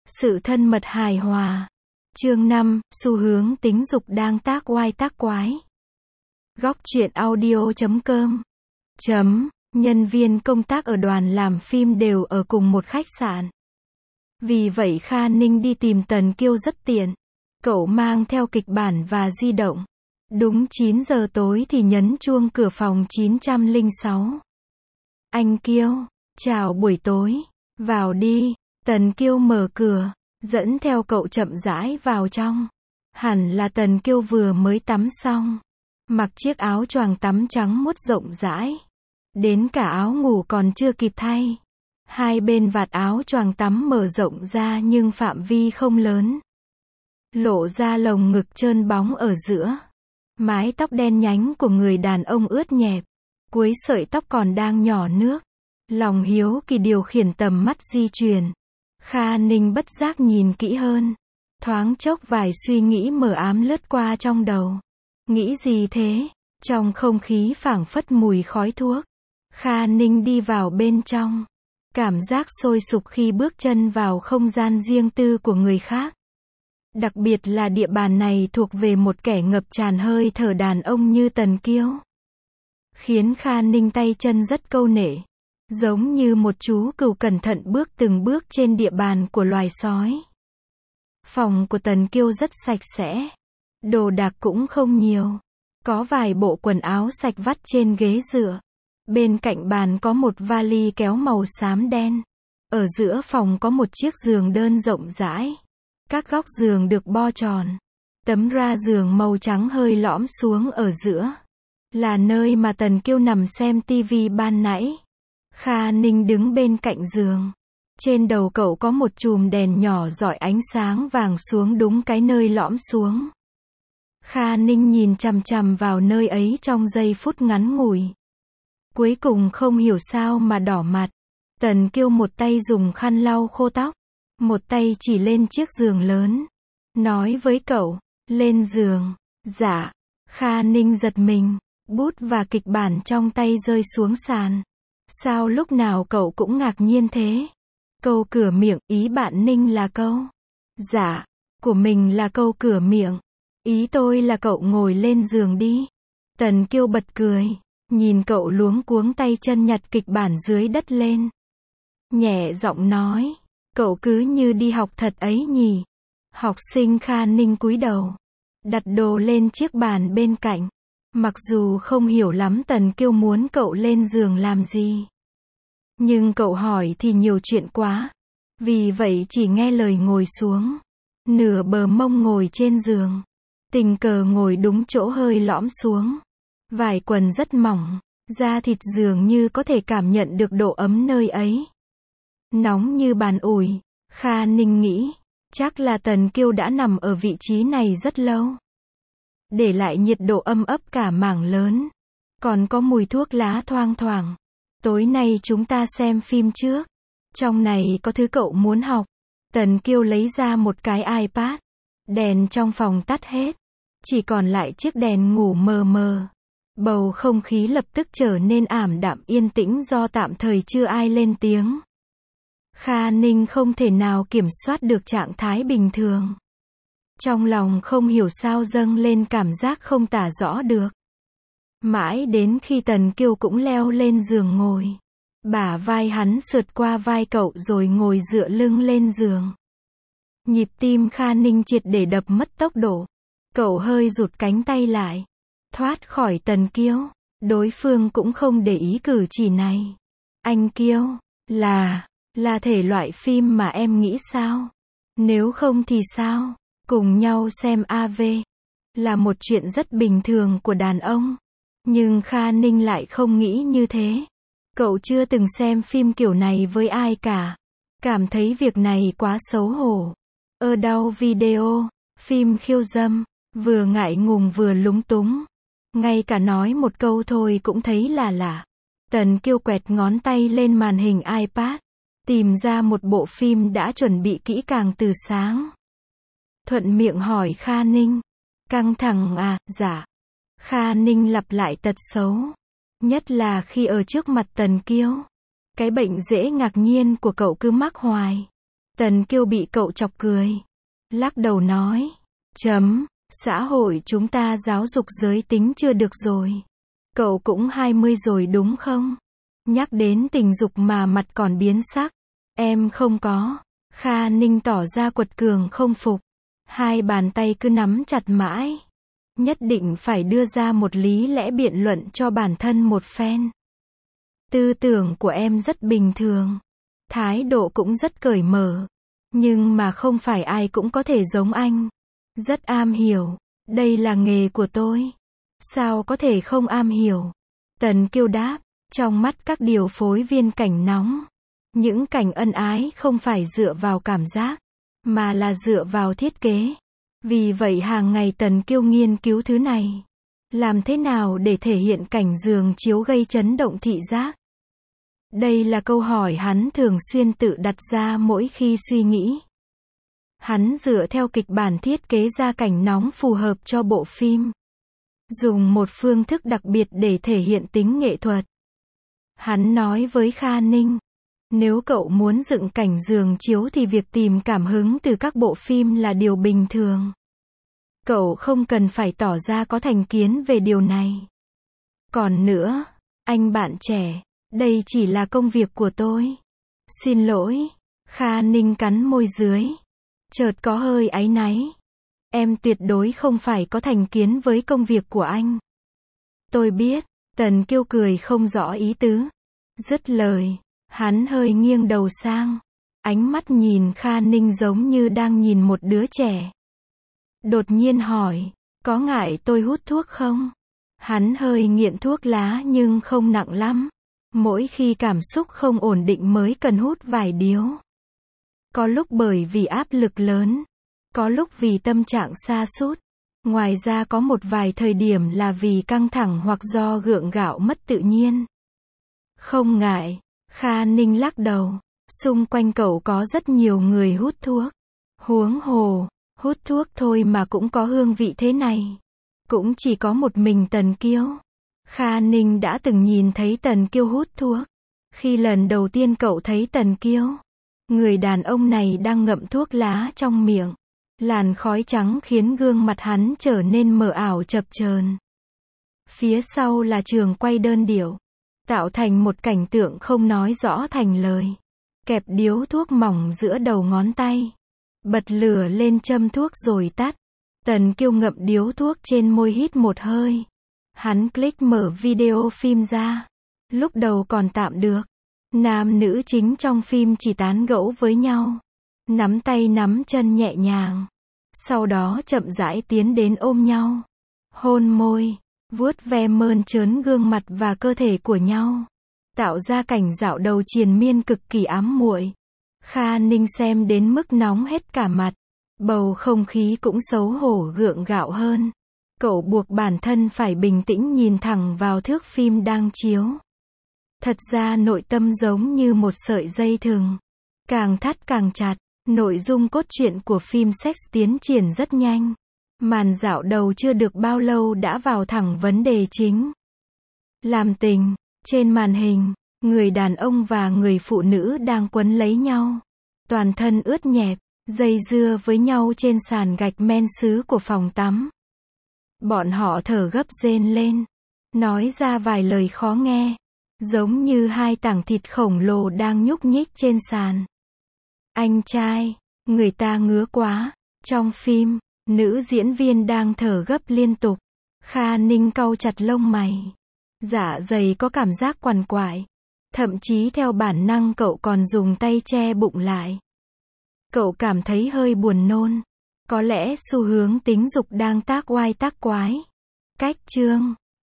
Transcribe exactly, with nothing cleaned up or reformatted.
Sự thân mật hài hòa. Chương năm, xu hướng tính dục đang tác oai tác quái. Góc truyện audio chấm com. Chấm, nhân viên công tác ở đoàn làm phim đều ở cùng một khách sạn. Vì vậy Kha Ninh đi tìm Tần Kiêu rất tiện. Cậu mang theo kịch bản và di động. Đúng chín giờ tối thì nhấn chuông cửa phòng chín không sáu. Anh Kiêu, chào buổi tối, vào đi. Tần Kiêu mở cửa, dẫn theo cậu chậm rãi vào trong. Hẳn là Tần Kiêu vừa mới tắm xong. Mặc chiếc áo choàng tắm trắng muốt rộng rãi. Đến cả áo ngủ còn chưa kịp thay. Hai bên vạt áo choàng tắm mở rộng ra nhưng phạm vi không lớn. Lộ ra lồng ngực trơn bóng ở giữa. Mái tóc đen nhánh của người đàn ông ướt nhẹp. Cuối sợi tóc còn đang nhỏ nước. Lòng hiếu kỳ điều khiển tầm mắt di chuyển. Kha Ninh bất giác nhìn kỹ hơn. Thoáng chốc vài suy nghĩ mờ ám lướt qua trong đầu. Nghĩ gì thế? Trong không khí phảng phất mùi khói thuốc. Kha Ninh đi vào bên trong. Cảm giác sôi sục khi bước chân vào không gian riêng tư của người khác. Đặc biệt là địa bàn này thuộc về một kẻ ngập tràn hơi thở đàn ông như Tần Kiêu. Khiến Kha Ninh tay chân rất câu nể. Giống như một chú cừu cẩn thận bước từng bước trên địa bàn của loài sói. Phòng của Tần Kiêu rất sạch sẽ. Đồ đạc cũng không nhiều. Có vài bộ quần áo sạch vắt trên ghế dựa. Bên cạnh bàn có một vali kéo màu xám đen. Ở giữa phòng có một chiếc giường đơn rộng rãi. Các góc giường được bo tròn. Tấm ra giường màu trắng hơi lõm xuống ở giữa. Là nơi mà Tần Kiêu nằm xem tivi ban nãy. Kha Ninh đứng bên cạnh giường. Trên đầu cậu có một chùm đèn nhỏ rọi ánh sáng vàng xuống đúng cái nơi lõm xuống. Kha Ninh nhìn chằm chằm vào nơi ấy trong giây phút ngắn ngủi. Cuối cùng không hiểu sao mà đỏ mặt. Tần Kiêu một tay dùng khăn lau khô tóc. Một tay chỉ lên chiếc giường lớn. Nói với cậu, lên giường. Dạ. Kha Ninh giật mình. Bút và kịch bản trong tay rơi xuống sàn. Sao lúc nào cậu cũng ngạc nhiên thế? Câu cửa miệng, ý bạn Ninh là câu. Dạ. Của mình là câu cửa miệng. Ý tôi là cậu ngồi lên giường đi. Tần Kiêu bật cười. Nhìn cậu luống cuống tay chân nhặt kịch bản dưới đất lên. Nhẹ giọng nói. Cậu cứ như đi học thật ấy nhỉ. Học sinh Kha Ninh cúi đầu. Đặt đồ lên chiếc bàn bên cạnh. Mặc dù không hiểu lắm Tần Kiêu muốn cậu lên giường làm gì. Nhưng cậu hỏi thì nhiều chuyện quá. Vì vậy chỉ nghe lời ngồi xuống. Nửa bờ mông ngồi trên giường. Tình cờ ngồi đúng chỗ hơi lõm xuống. Vải quần rất mỏng. Da thịt dường như có thể cảm nhận được độ ấm nơi ấy. Nóng như bàn ủi. Kha Ninh nghĩ. Chắc là Tần Kiêu đã nằm ở vị trí này rất lâu. Để lại nhiệt độ âm ấp cả mảng lớn. Còn có mùi thuốc lá thoang thoảng. Tối nay chúng ta xem phim trước. Trong này có thứ cậu muốn học. Tần Kiêu lấy ra một cái iPad. Đèn trong phòng tắt hết. Chỉ còn lại chiếc đèn ngủ mờ mờ. Bầu không khí lập tức trở nên ảm đạm yên tĩnh do tạm thời chưa ai lên tiếng. Kha Ninh không thể nào kiểm soát được trạng thái bình thường. Trong lòng không hiểu sao dâng lên cảm giác không tả rõ được. Mãi đến khi Tần Kiêu cũng leo lên giường ngồi. Bả vai hắn sượt qua vai cậu rồi ngồi dựa lưng lên giường. Nhịp tim Kha Ninh triệt để đập mất tốc độ. Cậu hơi rụt cánh tay lại. Thoát khỏi Tần Kiêu. Đối phương cũng không để ý cử chỉ này. Anh Kiêu, là, là thể loại phim mà em nghĩ sao? Nếu không thì sao? Cùng nhau xem a vê. Là một chuyện rất bình thường của đàn ông. Nhưng Kha Ninh lại không nghĩ như thế. Cậu chưa từng xem phim kiểu này với ai cả. Cảm thấy việc này quá xấu hổ. Ở đâu video, phim khiêu dâm, vừa ngại ngùng vừa lúng túng. Ngay cả nói một câu thôi cũng thấy là lạ. Tần Kiêu quẹt ngón tay lên màn hình iPad. Tìm ra một bộ phim đã chuẩn bị kỹ càng từ sáng. Thuận miệng hỏi Kha Ninh. Căng thẳng à? Dạ. Kha Ninh lặp lại tật xấu. Nhất là khi ở trước mặt Tần Kiêu. Cái bệnh dễ ngạc nhiên của cậu cứ mắc hoài. Tần Kiêu bị cậu chọc cười. Lắc đầu nói. Chấm, xã hội chúng ta giáo dục giới tính chưa được rồi. Cậu cũng hai mươi rồi đúng không? Nhắc đến tình dục mà mặt còn biến sắc. Em không có. Kha Ninh tỏ ra quật cường không phục. Hai bàn tay cứ nắm chặt mãi. Nhất định phải đưa ra một lý lẽ biện luận cho bản thân một phen. Tư tưởng của em rất bình thường. Thái độ cũng rất cởi mở. Nhưng mà không phải ai cũng có thể giống anh. Rất am hiểu. Đây là nghề của tôi. Sao có thể không am hiểu? Tần Kiêu đáp. Trong mắt các điều phối viên cảnh nóng. Những cảnh ân ái không phải dựa vào cảm giác, mà là dựa vào thiết kế. Vì vậy hàng ngày Tần Kiêu nghiên cứu thứ này. Làm thế nào để thể hiện cảnh giường chiếu gây chấn động thị giác? Đây là câu hỏi hắn thường xuyên tự đặt ra mỗi khi suy nghĩ. Hắn dựa theo kịch bản thiết kế ra cảnh nóng phù hợp cho bộ phim. Dùng một phương thức đặc biệt để thể hiện tính nghệ thuật. Hắn nói với Kha Ninh. Nếu cậu muốn dựng cảnh giường chiếu thì việc tìm cảm hứng từ các bộ phim là điều bình thường. Cậu không cần phải tỏ ra có thành kiến về điều này. Còn nữa, anh bạn trẻ, đây chỉ là công việc của tôi. Xin lỗi. Kha Ninh cắn môi dưới. Chợt có hơi áy náy. Em tuyệt đối không phải có thành kiến với công việc của anh. Tôi biết. Tần Kiêu cười không rõ ý tứ. Dứt lời, hắn hơi nghiêng đầu sang. Ánh mắt nhìn Kha Ninh giống như đang nhìn một đứa trẻ. Đột nhiên hỏi, có ngại tôi hút thuốc không? Hắn hơi nghiện thuốc lá nhưng không nặng lắm. Mỗi khi cảm xúc không ổn định mới cần hút vài điếu. Có lúc bởi vì áp lực lớn. Có lúc vì tâm trạng sa sút. Ngoài ra có một vài thời điểm là vì căng thẳng hoặc do gượng gạo mất tự nhiên. Không ngại. Kha Ninh lắc đầu. Xung quanh cậu có rất nhiều người hút thuốc. Huống hồ, hút thuốc thôi mà cũng có hương vị thế này. Cũng chỉ có một mình Tần Kiêu. Kha Ninh đã từng nhìn thấy Tần Kiêu hút thuốc. Khi lần đầu tiên cậu thấy Tần Kiêu, người đàn ông này đang ngậm thuốc lá trong miệng. Làn khói trắng khiến gương mặt hắn trở nên mờ ảo chập chờn. Phía sau là trường quay đơn điệu, tạo thành một cảnh tượng không nói rõ thành lời. Kẹp điếu thuốc mỏng giữa đầu ngón tay. Bật lửa lên châm thuốc rồi tắt. Tần Kiêu ngậm điếu thuốc trên môi hít một hơi. Hắn click mở video phim ra. Lúc đầu còn tạm được. Nam nữ chính trong phim chỉ tán gẫu với nhau. Nắm tay nắm chân nhẹ nhàng. Sau đó chậm rãi tiến đến ôm nhau. Hôn môi. Vuốt ve mơn trớn gương mặt và cơ thể của nhau. Tạo ra cảnh dạo đầu triền miên cực kỳ ám muội. Kha Ninh xem đến mức nóng hết cả mặt. Bầu không khí cũng xấu hổ gượng gạo hơn. Cậu buộc bản thân phải bình tĩnh nhìn thẳng vào thước phim đang chiếu. Thật ra nội tâm giống như một sợi dây thừng. Càng thắt càng chặt. Nội dung cốt truyện của phim sex tiến triển rất nhanh. Màn dạo đầu chưa được bao lâu đã vào thẳng vấn đề chính. Làm tình. Trên màn hình, người đàn ông và người phụ nữ đang quấn lấy nhau. Toàn thân ướt nhẹp, dây dưa với nhau trên sàn gạch men sứ của phòng tắm. Bọn họ thở gấp rên lên. Nói ra vài lời khó nghe. Giống như hai tảng thịt khổng lồ đang nhúc nhích trên sàn. Anh trai, người ta ngứa quá. Trong phim, nữ diễn viên đang thở gấp liên tục. Kha Ninh cau chặt lông mày. Dạ dày có cảm giác quằn quại. Thậm chí theo bản năng cậu còn dùng tay che bụng lại. Cậu cảm thấy hơi buồn nôn. Có lẽ xu hướng tính dục đang tác oai tác quái. Cách chương